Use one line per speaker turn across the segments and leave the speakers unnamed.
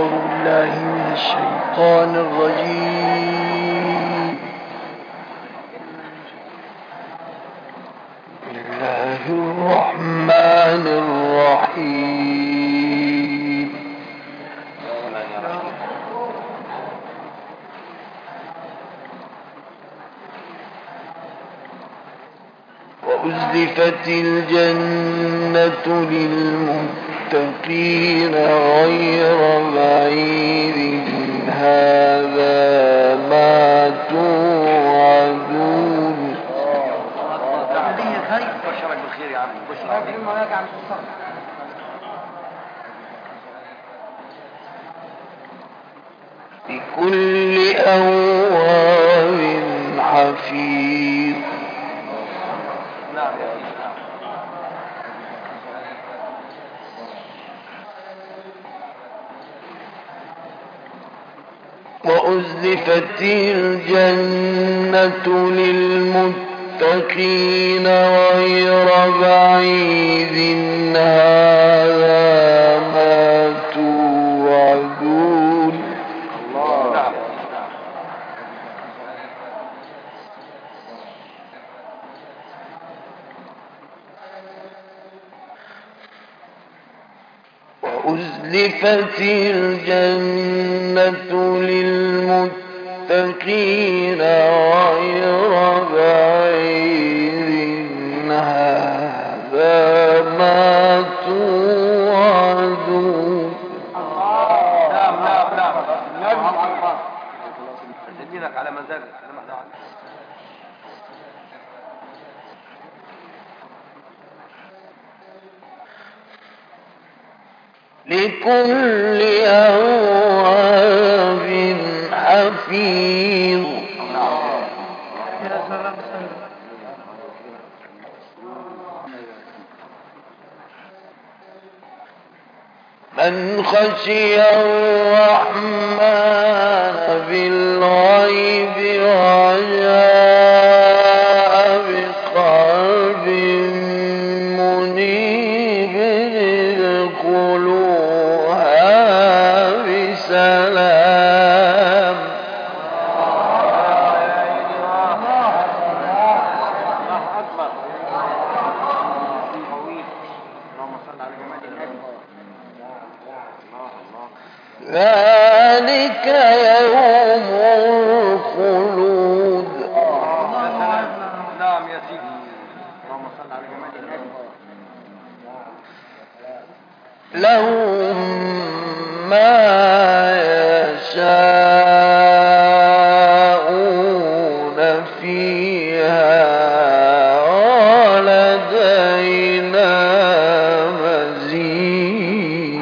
بالله من الشيطان الرجيم. بسم الله الرحمن الرحيم. وأزلفت الجنة للمتقين غير بعيد هذا ما توعدون.
بشرك بالخير يا عم.
لكل أواب حفيظ. وأزلفت الجنة للمتقين غير بعيد هذا ما توعدون. وأزلفت الجنة للمتقين غير بعيد هذا ما توعدون.
دينك على مزاجك.
لكل أواب حفيظ. من خشي الرحمن بالغيب وجاء بقلب منيب ادخلوها بسلام. ذلك يوم الخلود.
نعم يا سيدي. اللهم صل على جمال النبي.
لهم ما يشاءون فيها ولدينا مزيد.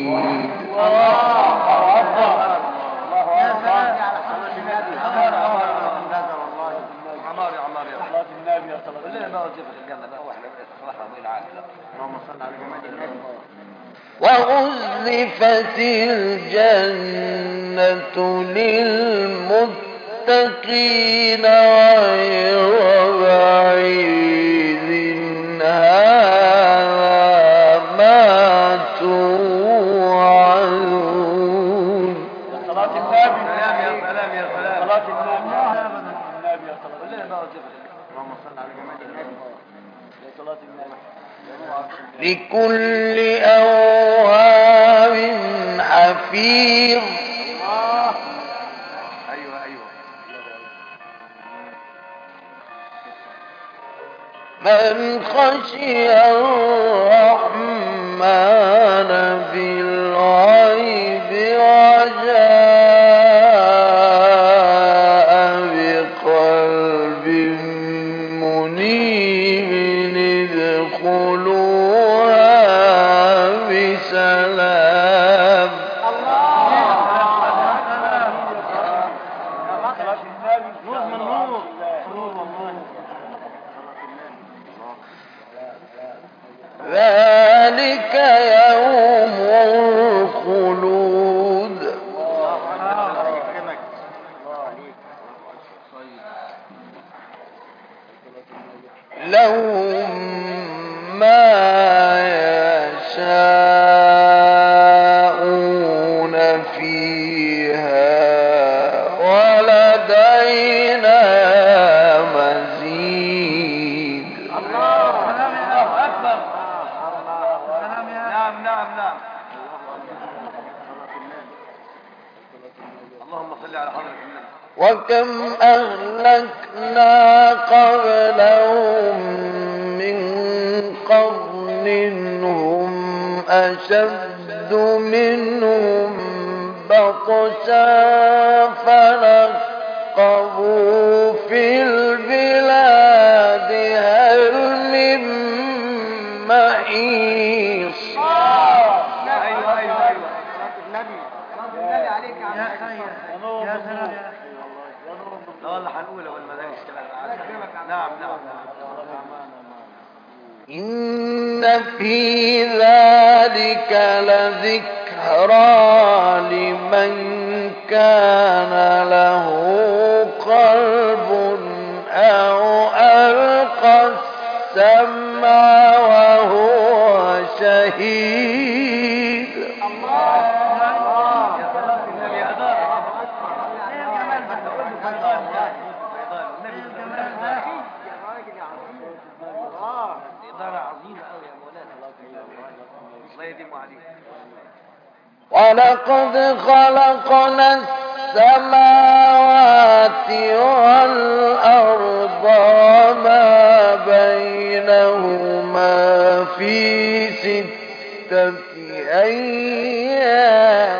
وأزلفت الجنة للمتقين غير بعيد هذا ما توعدون.
صلاة النبي. سلام يا سلام يا سلام. صلاة النبي. النبي يا صلاة النبي. اللهم صل على جمال النبي. يا صلاة النبي.
لكل أواب حفيظ.
أيوة أيوة.
من خشي الرحمن بالغيب وجاء بقلب منيب ادخلوها بسلام.
نور من نور. نور والله.
ذلك يوم الخلود. لهم ما يشاءون فيها
اللهم صل على حضرة النبي.
وكم أهلكنا قبلهم من قرن هم أشد منهم بطشا فنقبوا في البلاد هل من محيص.
ايوه
النبي عليك يا عم.
يا سلام
لا والله هنقول اول ما ده الكلام. نعم.
إن في ذلك لذكرى لمن كان له قلب أو ألقى السمع وهو شهيد.
يا صلاة النبي يا دار. إدارة عظيمة أوي يا مولانا. الله يديم عليك.
ولقد خلقنا السماوات والأرض وما بينهما في 6 أيام.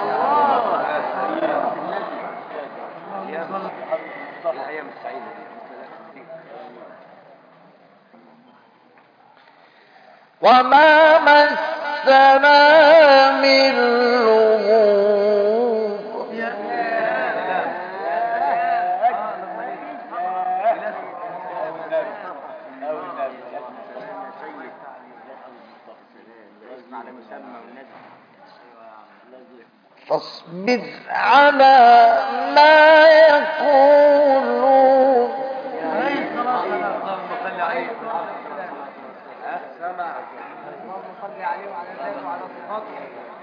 الأيام السعيدة دي.
وما مسنا من لغوب. فاصبر على ما يقولون.
اللهم صل عليه. سمع.
اللهم صل عليه وعلى اله وعلى صفاته.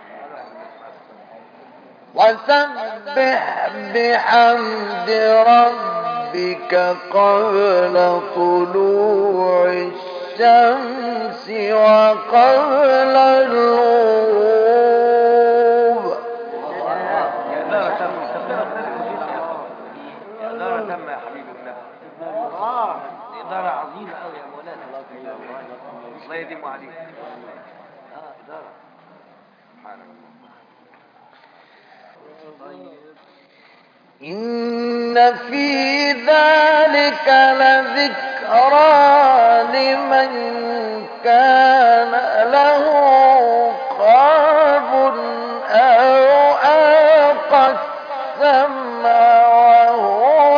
وسبح بحمد ربك قبل طلوع الشمس وقبل الغروب.
يا دار تم. يا دار تم يا حبيبي النبي. إدارة عظيمة أوي يا مولانا. الله يديم عليك. إدارة. سبحان الله.
إن في ذلك لذكرى لمن كان له قلب أو ألقى السمع وهو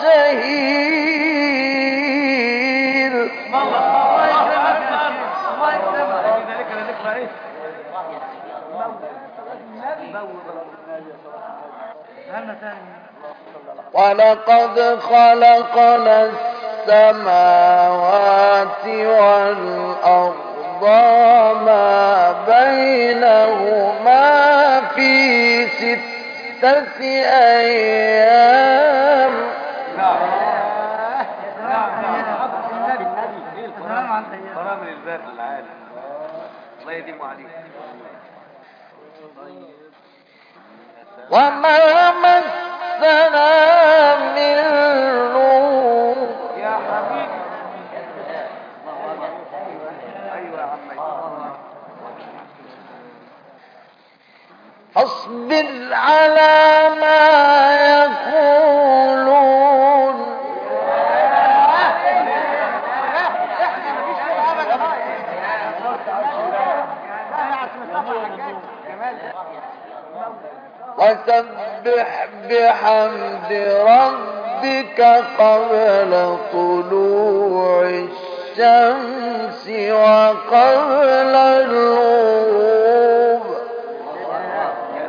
شهيد.
الله يكرمك. في ذلك لذكرى إيه؟
ولقد خلقنا السماوات والأرض وما بينهما في 6 أيام.
نعم. فرامل الباب للعالم. الله يديم عليك.
وما مسنا من لغوب.
يا حبيبي. ايوه يا عمي.
فاصبر على ما يقولون. وسبح بحمد ربك قبل طلوع الشمس وقبل الغروب.
يا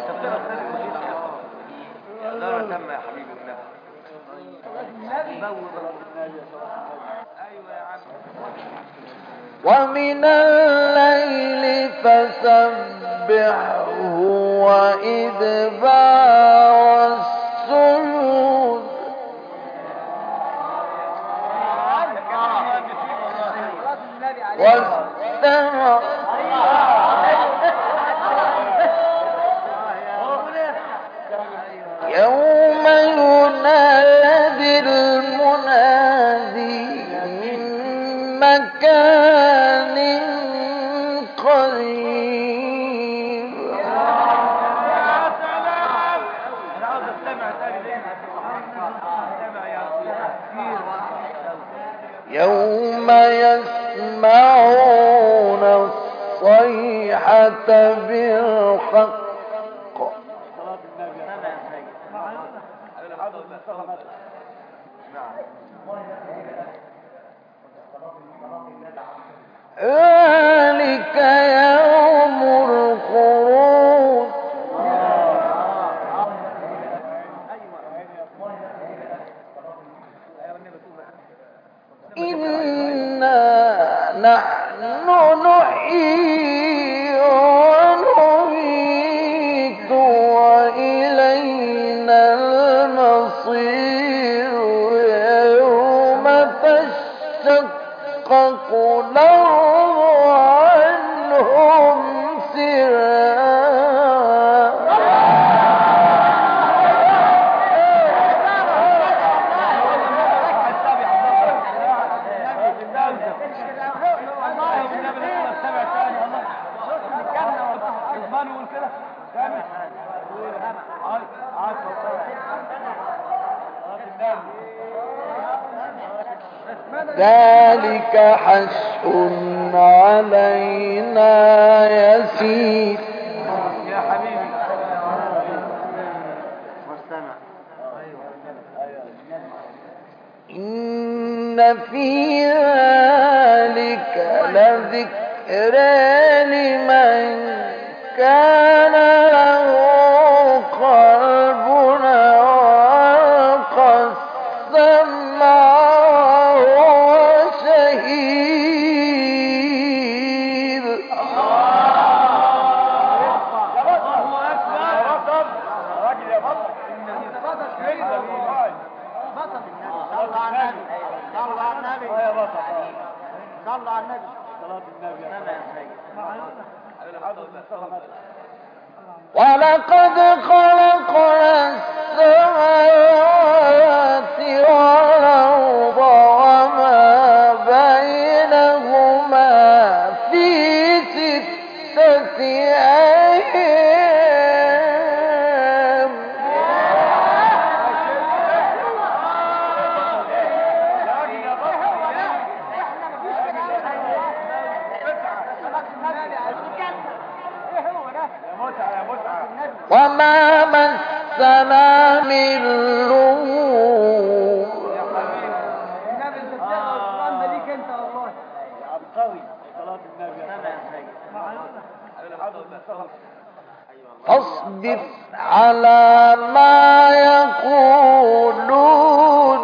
دار تم يا حبيبي النبي. ايوه يا عم.
ومن الليل فسبحه وإدبار السجود. واستمع بالحق
صلاة النبي.
ذلك يوم الخروج إنا نحن نحيي ونميت وإلينا المصير يوم تشقق الأرض عنهم سرا ذلك حشر علينا يسير
يا حبيبي مستمع.
إن في ذلك لذكرى لمن كان له قلب وألقى السمع وهو شهيد
صلوا على النبي.
صلاة النبي.
ولقد خلقنا السماوات والأرض وما بينهما في 6 أيام وما مسنا من لغوب
النبي اللي بتقرا القرآن ده ليك انت والله.
عبقري. صلاة النبي.
فاصبر على ما يقولون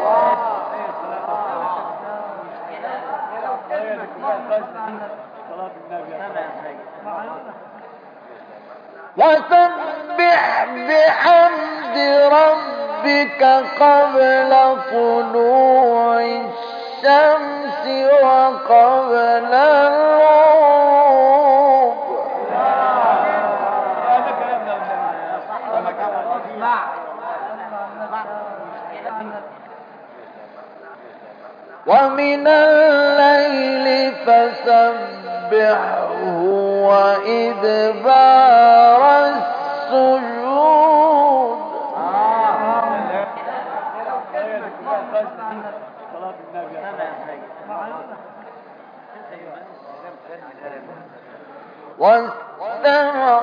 صلاة النبي.
وسبح بحمد ربك قبل طلوع الشمس وقبل الغروب ومن الليل فسبحه وإدبار السجود
صلاة النبي.
واستمع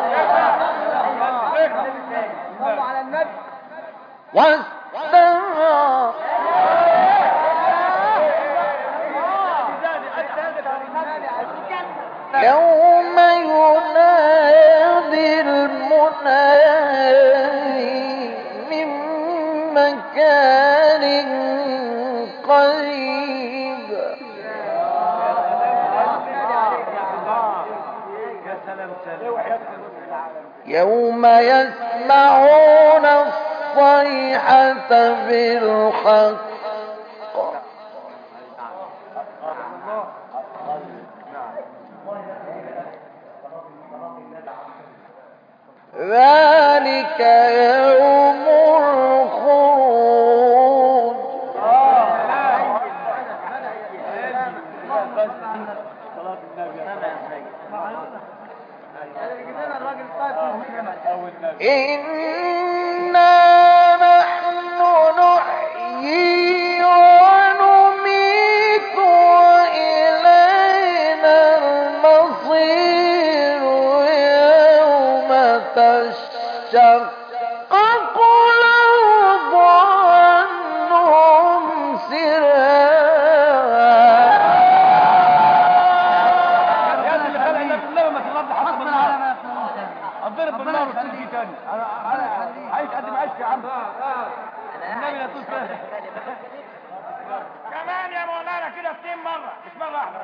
صلوا على النبي.
واستمع يوم ينادي المنادي من مكان قريب يوم يسمعون الصيحة بالحق ذلك يوم الخروج
صلاة النبي.
الراجل طايف من هنا.
أو النبي.
إنا نحن نحيي ونميت وإلينا المصير تشقق الأرض عنهم
يا اللي خلق النبي ما تضرب حسب النار اضرب بالنار وتجي تاني انا عايش قد ما عايش يا عم النبي لا تقول كده كمان يا مولانا كده 2 مرة مش مرة واحدة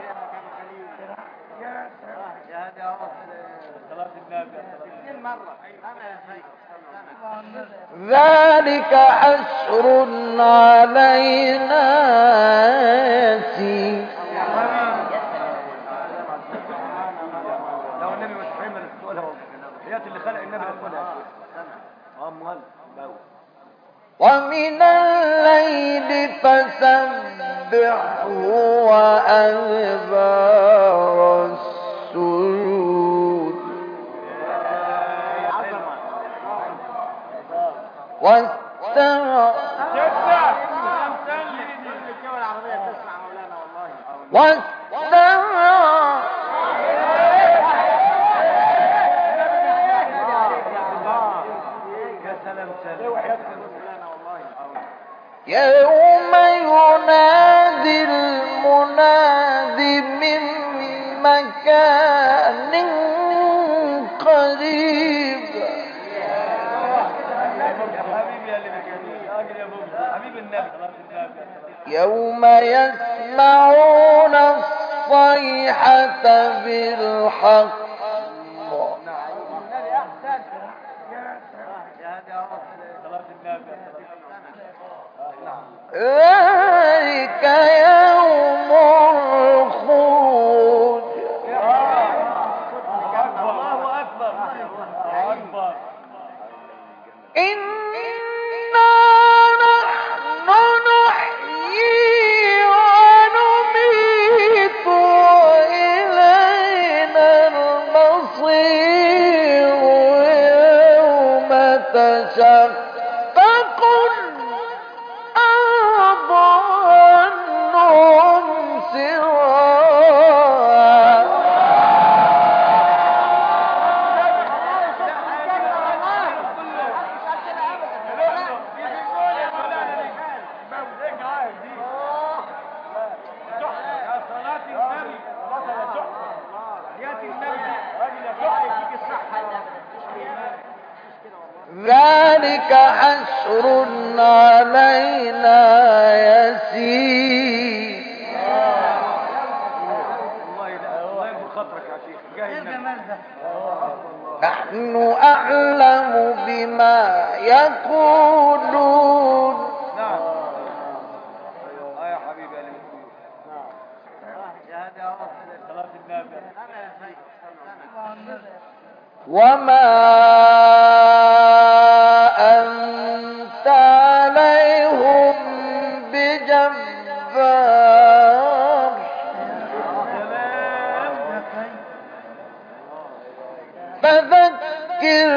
يا هادي يا رب
صلاة النبي
2 مرة انا يا سيد
ذلك حشر علينا يسير
لو النبي مش حمل السؤال هو حياة اللي خلق النبي السؤال امال
ومن الليل فسبحه وأدبار السجود واستمع واستمع
يا سلام سلام
يوم ينادي المناد من مكان قريب
حبيبي يا اللي بتجيبني راجل يا ابو حبيب النبي
يوم يسمعون الصيحة بالحق
النبي احسن يا هادي يا رب
صلاة النبي
ذلك يوم الخروج
الله أكبر أكبر
إنا نحن نحيي ونميت وإلينا المصير يوم تشقق الأرض عنهم سراعا ذلك حشر علينا يسير
الله يكبر خاطرك يا شيخ جاي النبي
نحن أعلم بما يقولون
نعم يا حبيبي يا اللي
يا هادي يا رب
صلاة النبي
انا يا سيد
وما أنت عليهم بجبار فذكر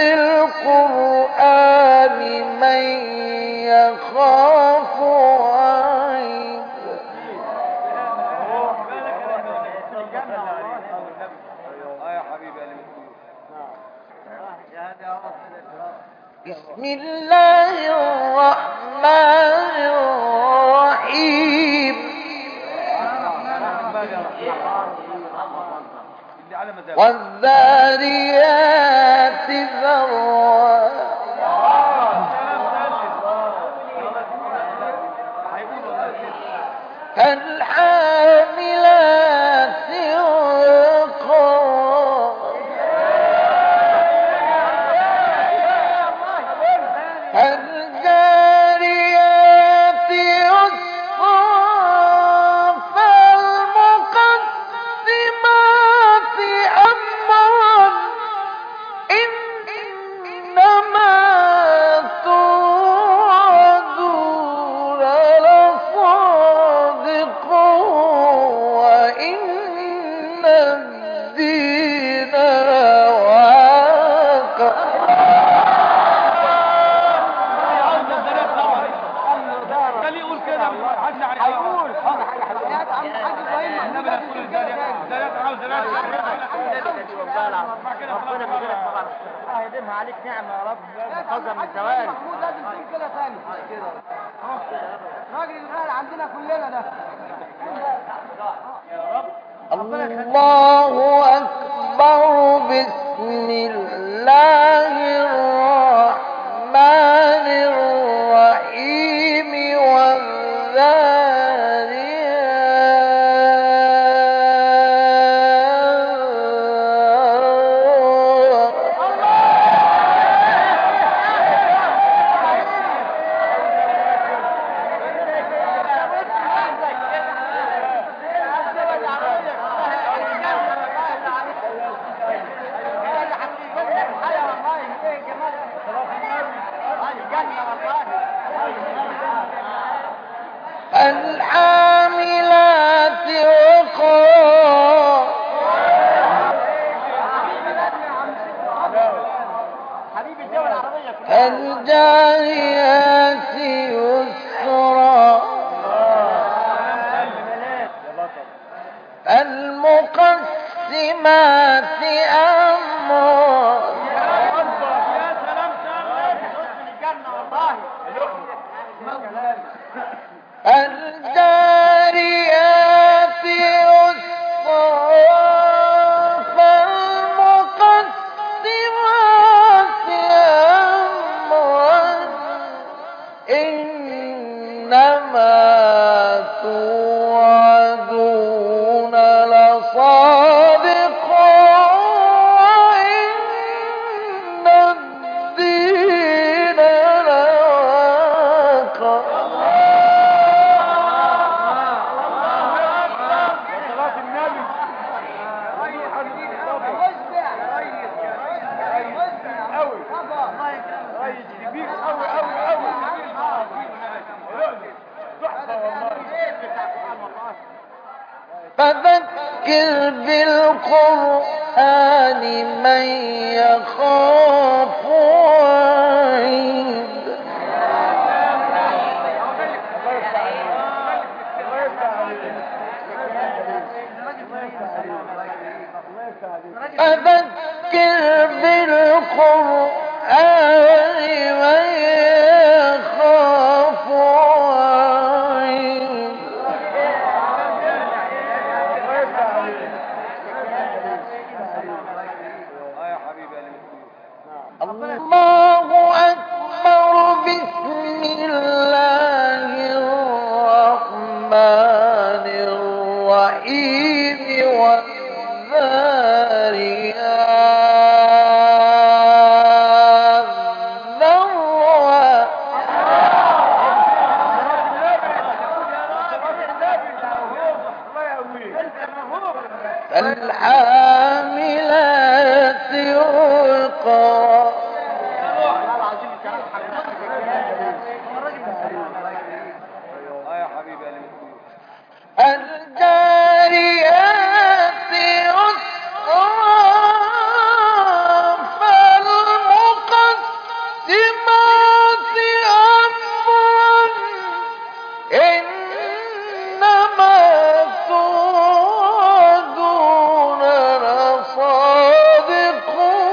بالقرآن من يخاف وعيد
يا حبيبي يا اللي
يا هادي يا رب
بسم الله الرحمن الرحيم
اللي على مزاجك
والذاريات ذروا فالحاملات وقرا فالجاريات يسرا فالمقسمات أمرا
ربنا يجزيك طبعا. الله يديمها عليك نعمه يا رب. نحفظها من الزوال. محمود لازم تقول كده ثاني. كده. راجل الغالي عندنا كلنا ده. يا رب.
الله أكبر. بسم الله الرحمن الرحيم. الحاملات وقرا.
حبيبي الدول العربيه كلها.
الجاريات يسرا. المقسمات أمرا. الجاريات يسرا. فالمقسمات أمرا. إنما توعدون لصادق. وإن الدين لواقع. فذكر بالقرآن من يخاف وعيد. فذكر بالقرآن من يخاف وعيد. الله أكبر. بسم الله الرحمن الرحيم. والذاريات ذروا. فالحاملات وقرا. الجاريات يسرا. فالمقسمات أمرا. إنما توعدون لصادق.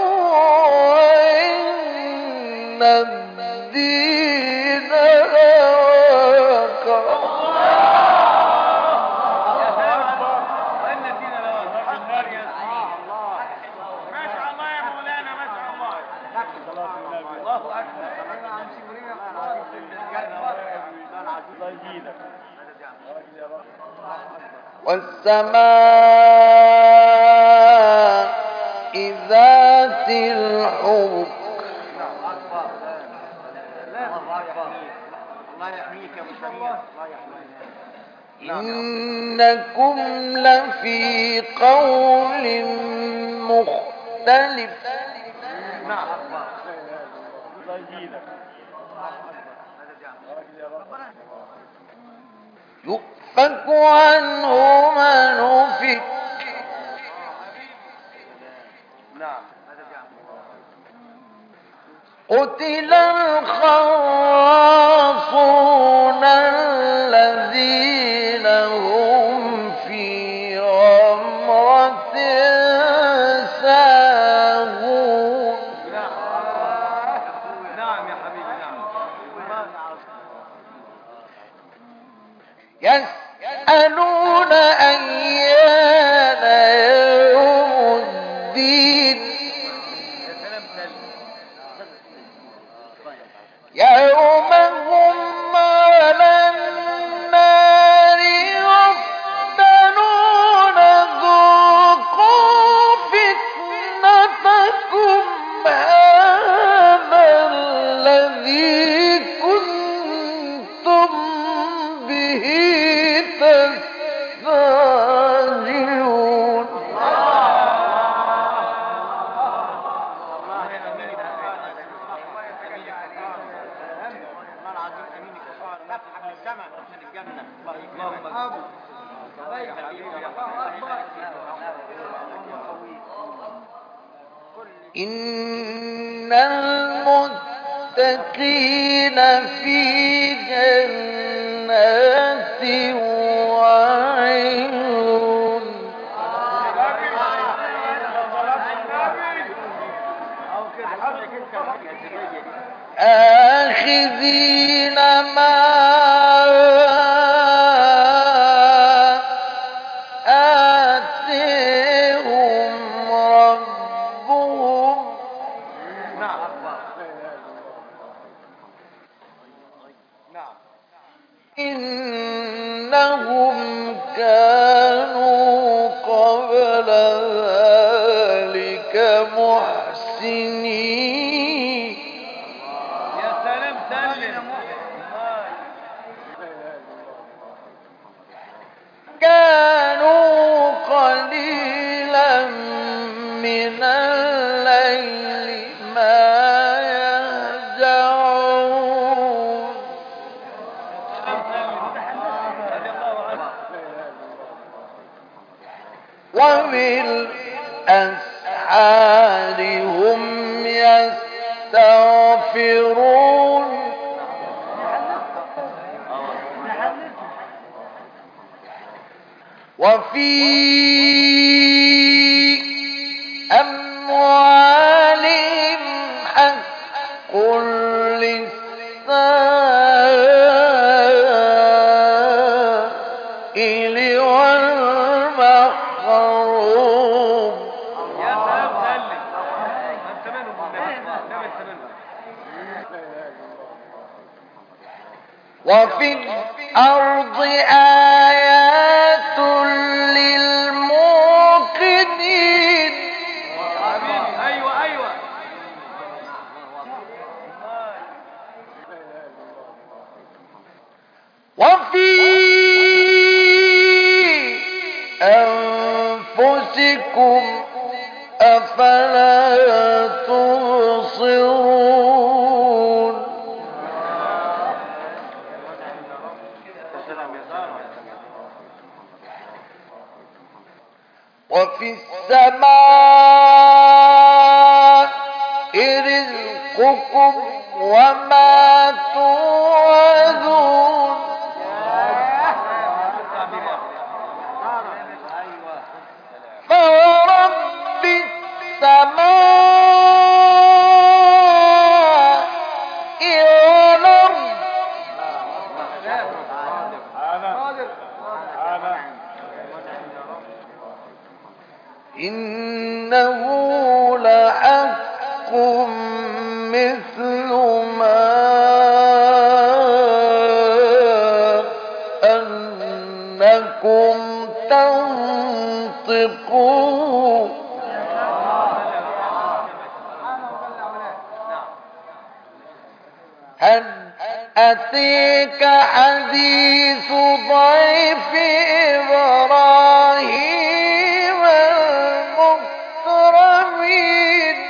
وإن الدين لواقع. والسماء ذات الحبك.
الله يحميك يا ابو سمير.
إنكم لفي قول مختلف.
نعم.
يؤفك عنه من أفك. قتل الخراصون الذين هم في غمرة ساهون. يوم هم على النار يفتنون ذوقوا فتنتكم هذا الذي كنتم به تستعجلون. إن المتقين في جنات وعيون آخذين ما آتيهم ربهم إنهم كانوا قبل ذلك محسنين.
يا سلام سلم.
كانوا قليلا من الليل ما يهجعون وبالأسحار هم يستغفرون وفي أموالهم حق للسائل والمحروم.
يا سلام سلم. انت منهم
وفي الأرض آيات للموقنين
ايوه
وفي أنفسكم أفلا تبصرون. وفي السماء رزقكم وما توعدون. فورب السماء والأرض إنه لحق مثل ما أنكم تنطقون. هل أتيك حديث ضيف إبراهيم المكرمين.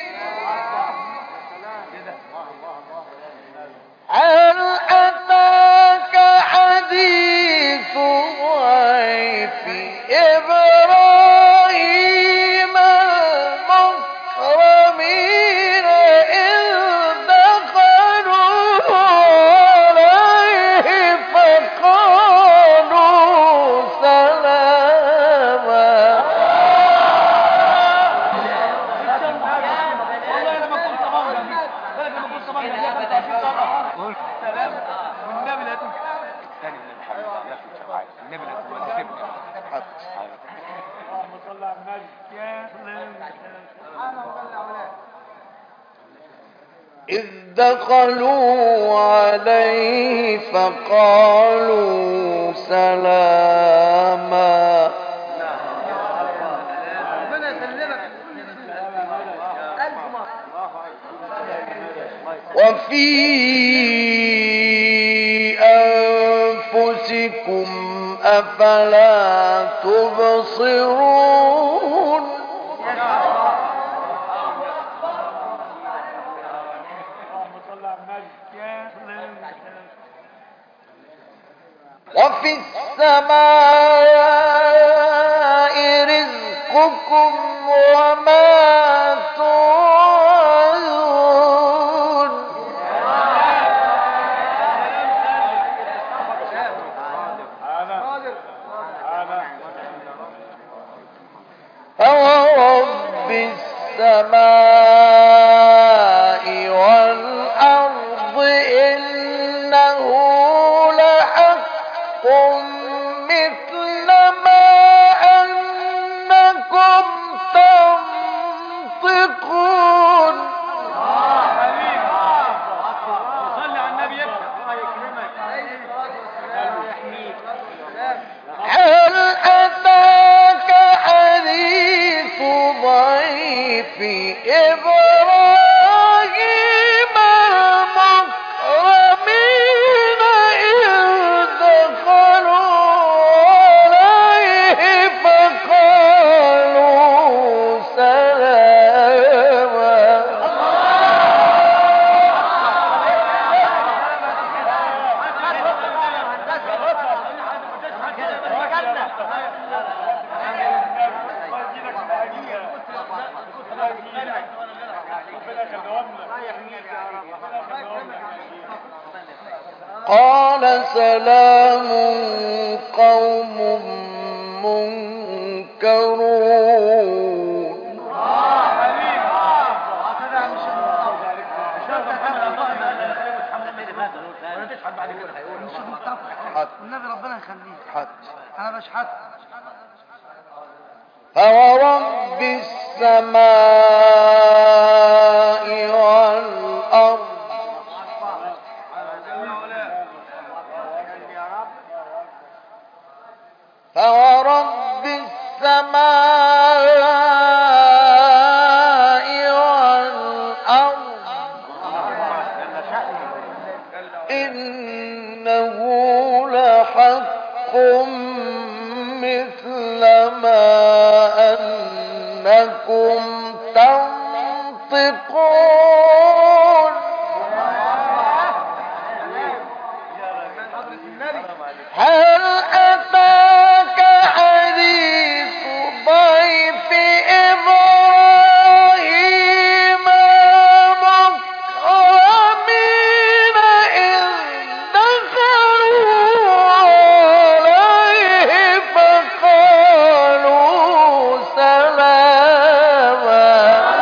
هل أتاك حديث ضيف إبراهيم المكرمين إذ دخلوا عليه فقالوا سلاما.
والله لما كنت طبعا سلام والنبي لا تنسى ثاني من الحبيب يا اخي شفاعي النبي لا تنسى اللهم صل على النبي. يا سلام
إذ دخلوا عليه فقالوا سلاما
ربنا يسلمك ألف مرة.
وفي أنفسكم أفلا تبصرون وفي السماء رزقكم وما توعدون فورب السماء والأرض إنه لحق مثل ما أنكم تنطقون
صلي على النبي
هل أتاك حديث ضيف إبراهيم المكرمين إذ دخلوا عليه فقالوا سلاما قال سلام قوم منكرون
والنبي ربنا يخليك.
حد
أنا بشحت.
فورب السماء والأرض فورب السماء والأرض إنه لحق مثل ما أنكم تنطقون هل أتاك حديث ضيف إبراهيم المكرمين إذ دخلوا عليه فقالوا سلاما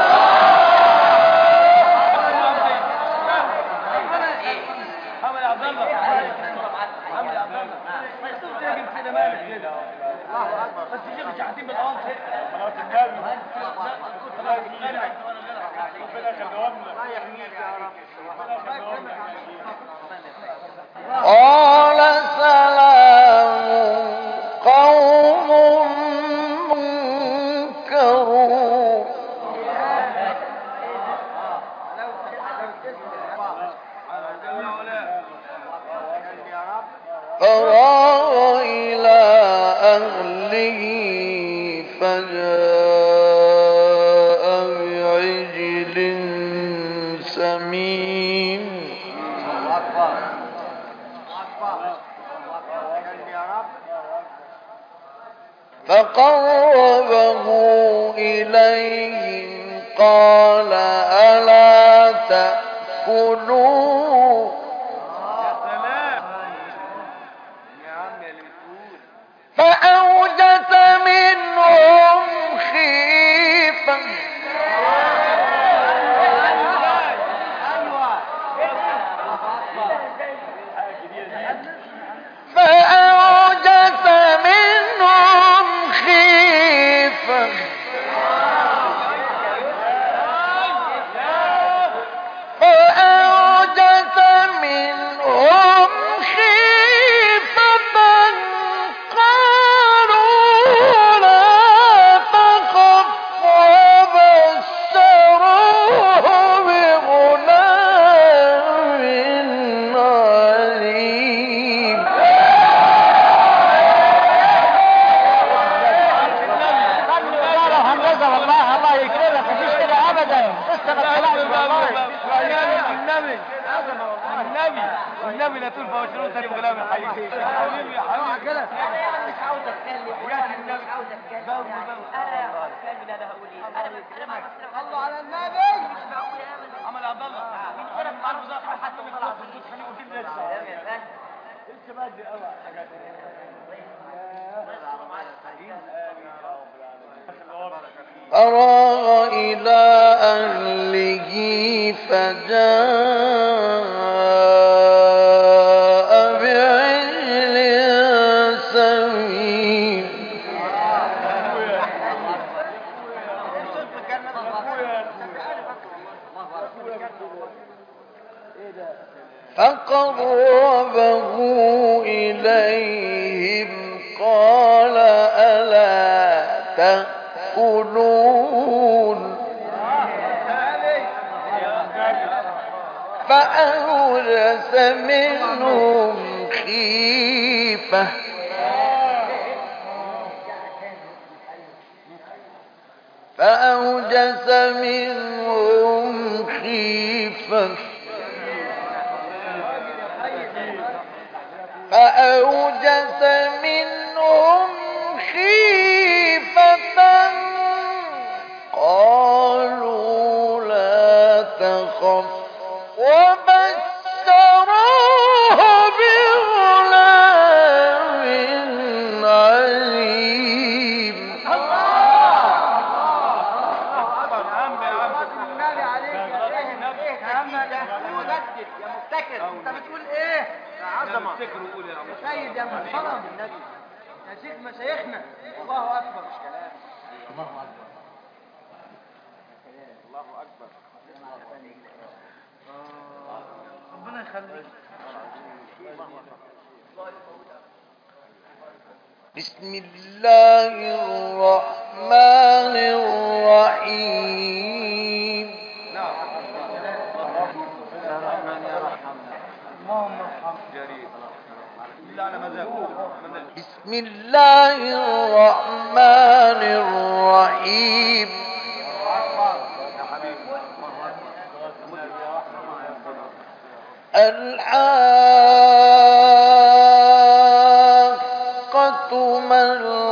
محمد عبد الله محمد عبد الله ما يصير تيجي كده مالك كده بس يجي شحاتين بالقوام خلاص النبي
قال سلام قوم منكرون فراغ إلى أهله فجاء بعجل سمين فقربه إليهم قال ألا تأكلون فأوجس منهم خيفة فأوجس منهم خيفة
النبي لا تلفى وشروط الغلام الحقيقي حبيبي يا حبيبي كده
انا مش عاوز اتكلم
النبي
مش عاوز اتكلم
بابا
انا هقول ايه انا بكلمك الله على النبي مش معقول ابدا
عمل عبد الله
انا مش عارف ازاي حتى
من خلاص خليه يقول لسه لسه بدري قوي حاجات
فراغ إلى أهله فجاء بعجل سمين فقربه إليهم قال ألا تأكلون فأوجس منهم خيفة فأوجس منهم خيفة قالوا لا تخف وبشروه بغلام عليم
النبي عليك يا عم ده مجدد يا مبتكر انت بتقول ايه يا عظمه يا سيد يا محترم يا شيخ مشايخنا الله اكبر مش كلام الله اكبر ربنا يخليك
بسم الله الرحمن الرحيم
اللهم ارحم جريء بالله على مزاجه
بسم الله الرحمن الرحيم الحاقة ما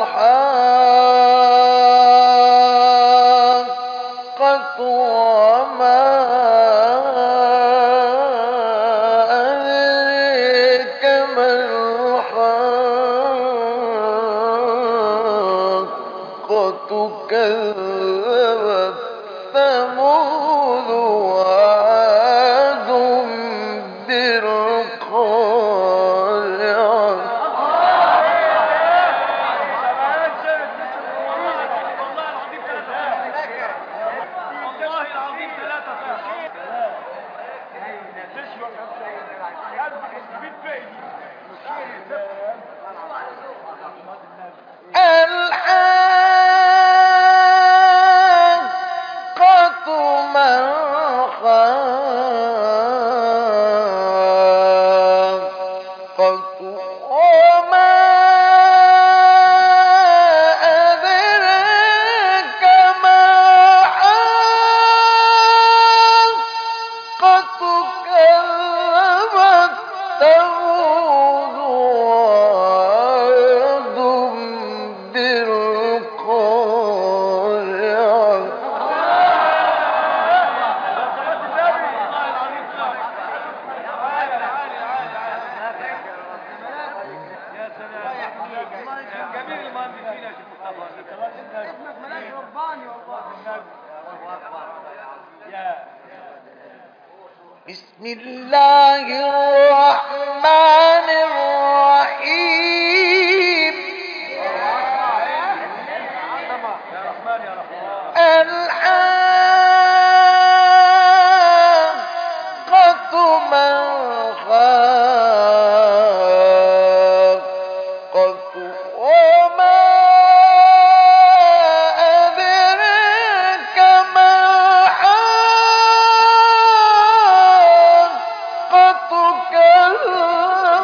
الحاقة وما أدريك ما الحاقة كذبت ثمود وعاد بالقارعة
والله العظيم ثلاثة
الحاقة ما الحاقة وما أدراك ما حاقة كذبت ثمود وعاد بالقارعة
يا سلام جميل المهندسين يا شيخ مصطفى
اسمك ملاك رباني والله
يا
بسم الله الرحمن الرحيم
يا رحمن يا رحمن
الحاقة ما الحاقة وما أدراك ما الحاقة كذبت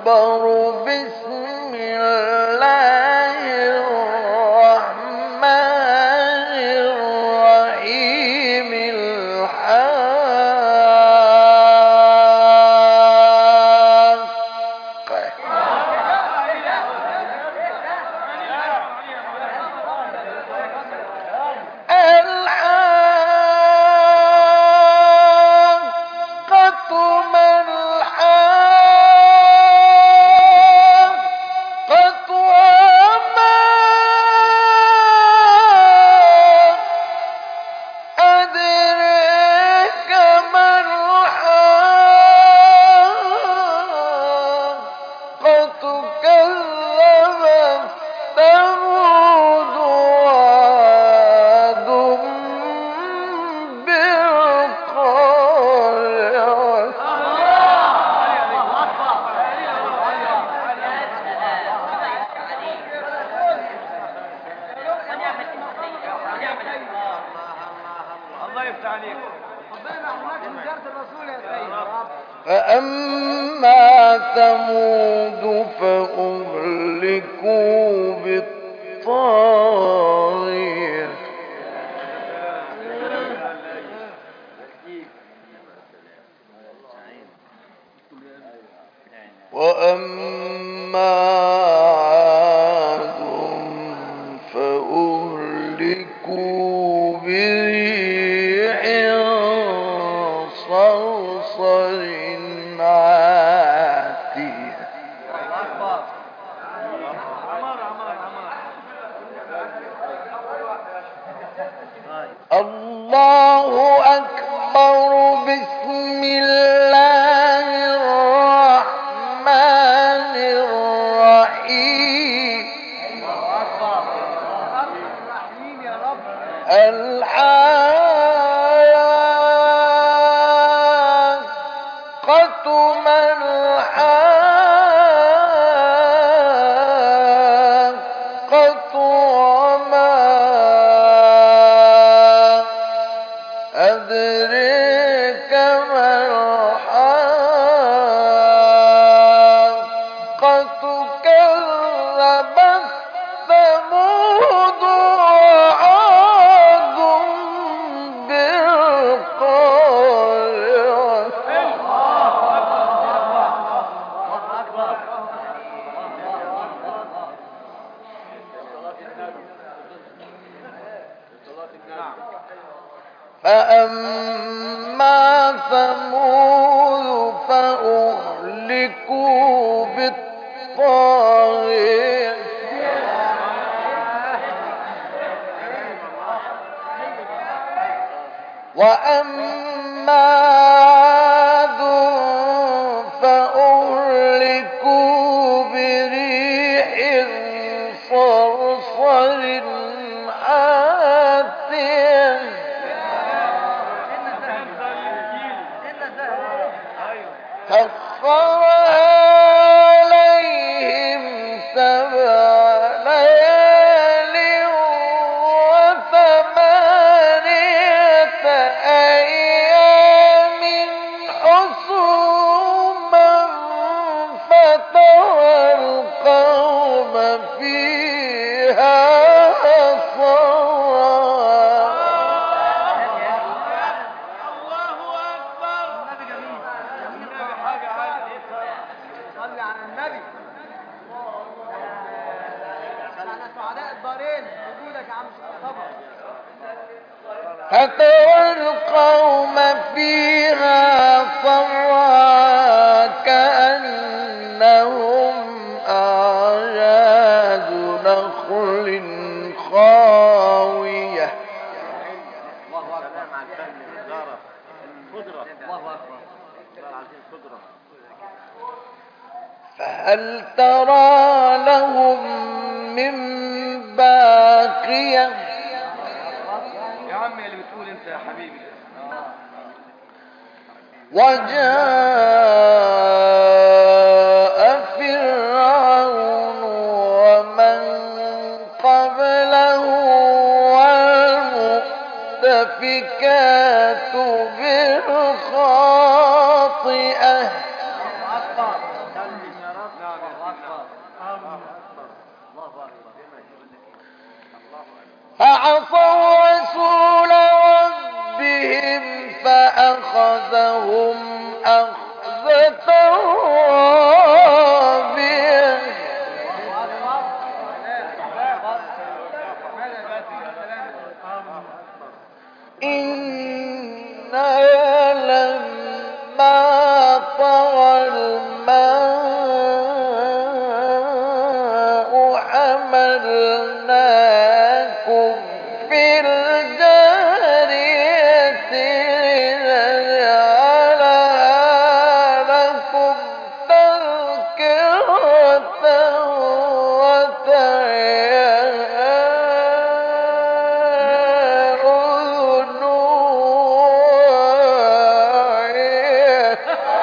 أكبر بسم الله الرحمن الرحيم الحاقة ما الحاقة وما أدريك ما الحاقة كذبت ثمود وعاد بالقارعة
الله يفتح عليك.
ربنا يحرمك من زيارة الرسول يا سيد.
فأما ثمود فأهلكوا بالطاغية وأما عاد فأهلكوا بريح صرصر عاتية الله أكبر بسم الله الرحمن الرحيم
الرحيم يا رب.
الحاقة ما الحاقة وما أدريك ما الحاقة كذبت ثمود وعاد بالقارعة فأما ثمود فأهلكوا بالطاغية وأما عاد فأهلكوا بريح صرصر عاتية سخرها عليهم 7 ليال و8 أيام حسوما فترى القوم فيها صرعا
صلي على النبي. احنا سعداء الدارين وجودك يا عم صبر.
فترى القوم فيها صرعا كأنهم أعجاز نخل خاوية فهل ترى لهم من باقية
يا عمي اللي بتقول انت يا حبيبي.
وجاء فرعون ومن قبله والمؤتفكات بالخاطئة لكم تذكرة وتعيها أذن واعية.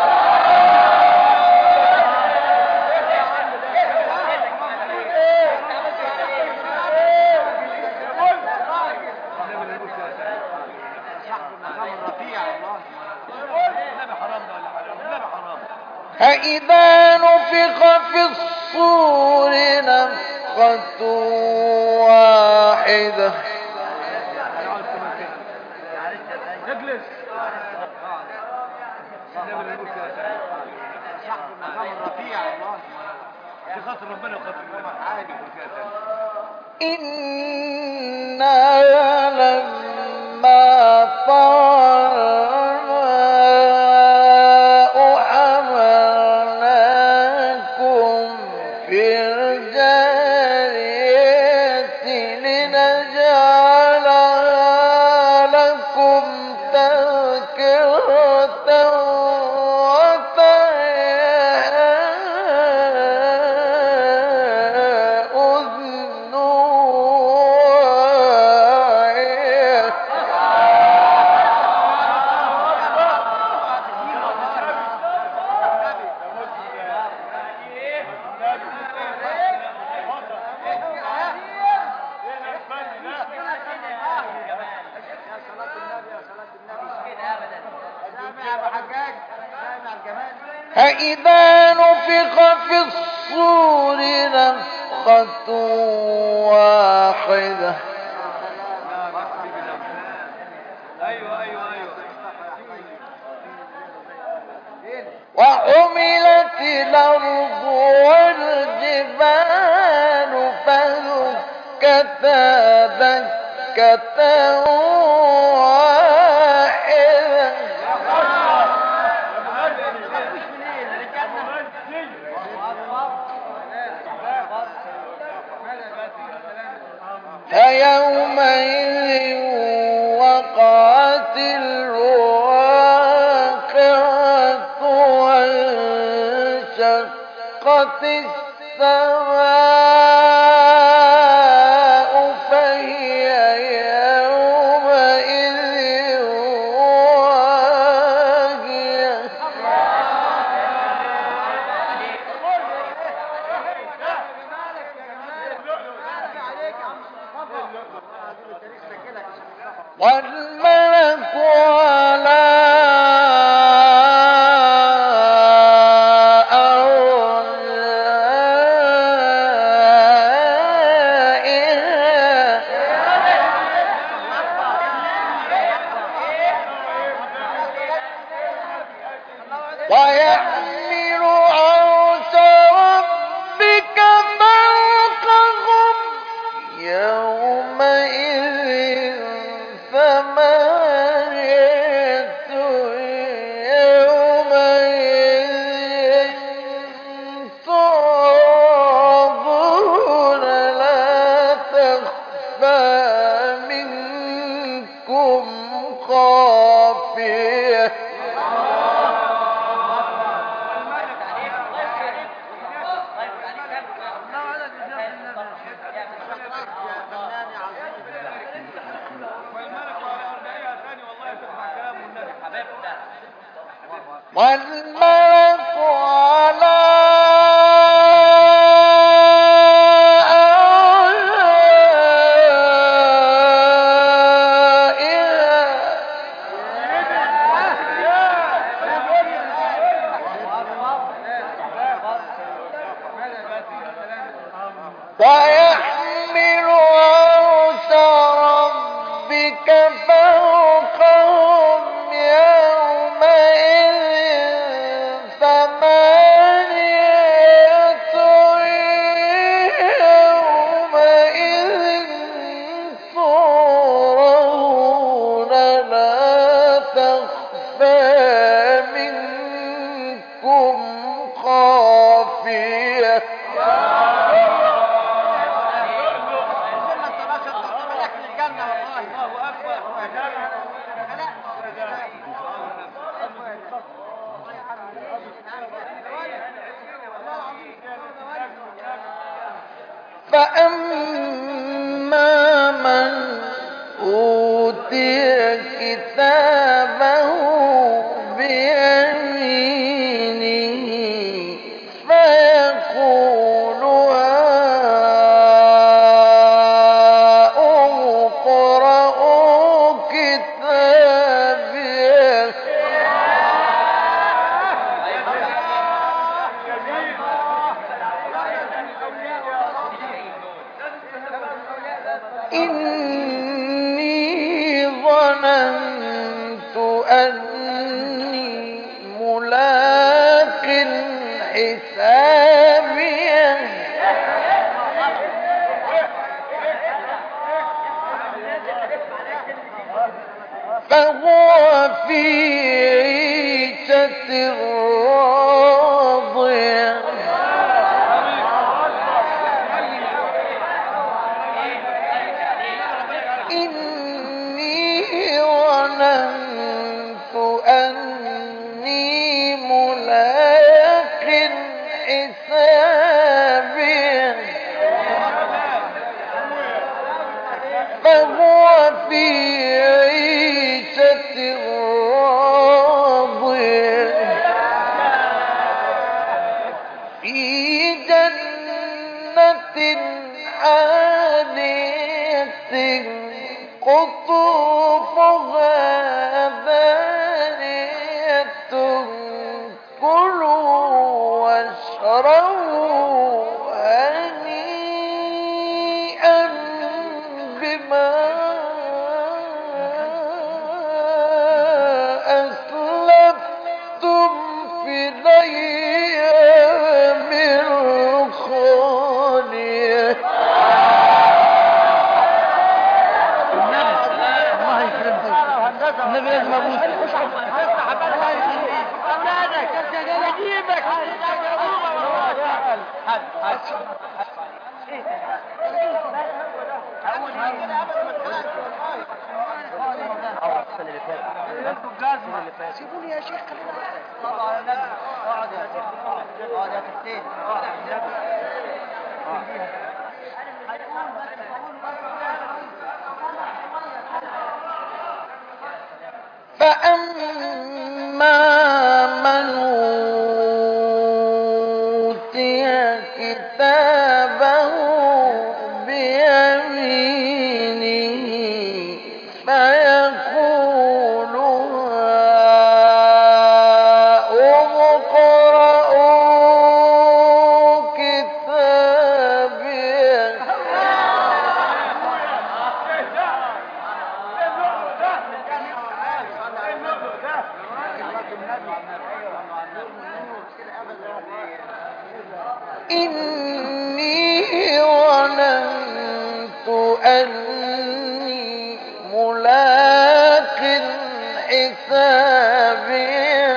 فإذا نفخ في الصور نفخة واحدة
اجلس دي خاطر ربنا وخاطر عادي
إنا لما طال الماء حملناكم في الجارية لنجعلها لكم تذكرة وتعيها أذن واعية. فإذا نفخ في الصور نفخة واحدة وحملت الأرض والجبال فدكتا دكة واحدة فيومئذ وقعت الواقعة وانشقت السماء فهي يومئذ واهية. والملك على ويحمل عرش ربك فوقهم يومئذ ثمانية يومئذ تعرضون لا تخفى منكم خافية. والملك على ويحمل عرش ربك فوقهم يومئذ ثمانية يومئذ تعرضون لا تخفى منكم خافية. فأما من أوتي كتابه بيمينه فيقول هاؤم اقرءوا كتابيه إني ظننت أني ملاق حسابيه فهو في عيشة راضية إني ظننت أني ملاق حسابيه فهو في عيشة راضية في جنة عالية قطوفها دانية كلوا واشربوا هنيئا بما أسلفتم في الأيام الخالية
الله يكرمك النبي لازم ابوسك اولادك اجيبك سيبوني يا شيخ خلينا اقعد يا شيخ اقعد يا فتين
فأما من أوتي كتابه بيمينه فيقول هاؤم اقرءوا كتابيه إني ظننت أني ملاق حسابيه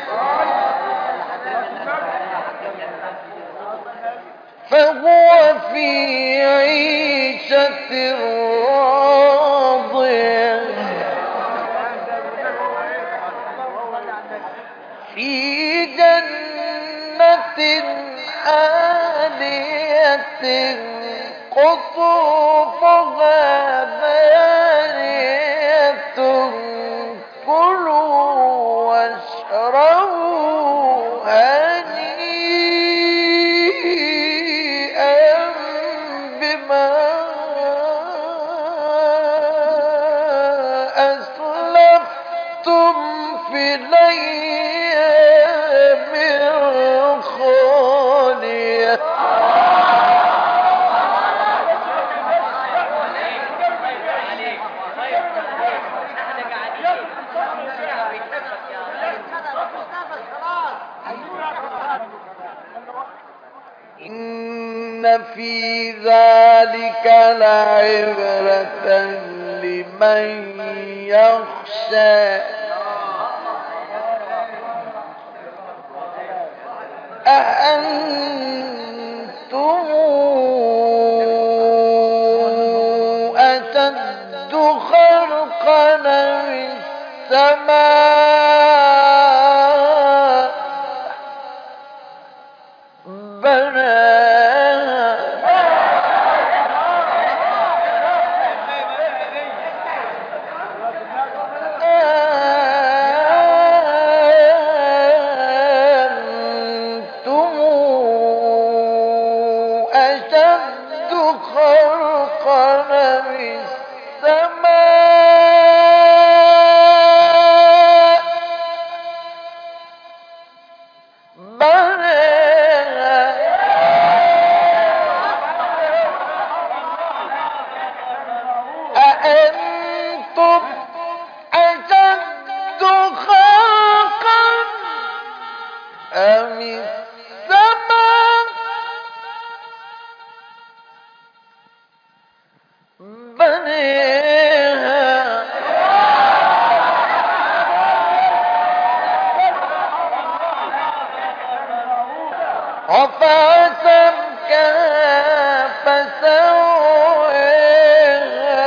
فهو في عيشة راضية في جنة عالية قطوفها دانية كلوا واشربوا هنيئا بما أسلفتم في الأيام الخالية إن في ذلك لعبرة لمن يخشى أأنتم أشد خلقا من السماء بناها أشد خلقا من السماء أأنتم أشد خلقا أم السماء بنيها رفع سمكها فسويها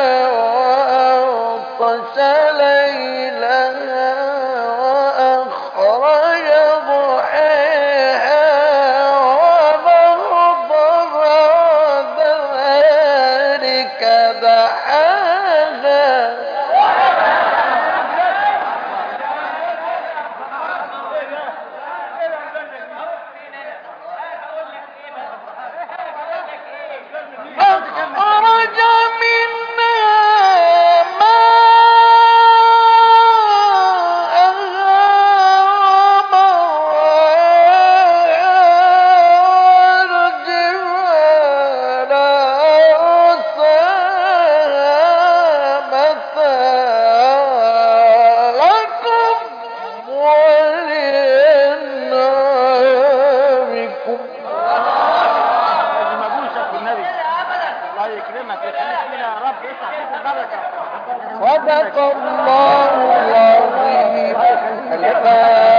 وأغطش ليلها وأخرج ضحيها ومغفر ذلك دحاها أخرج منها ماءها ومرعاها والجبال أرساها متاعا لكم ولأنعامكم صدق الله العظيم.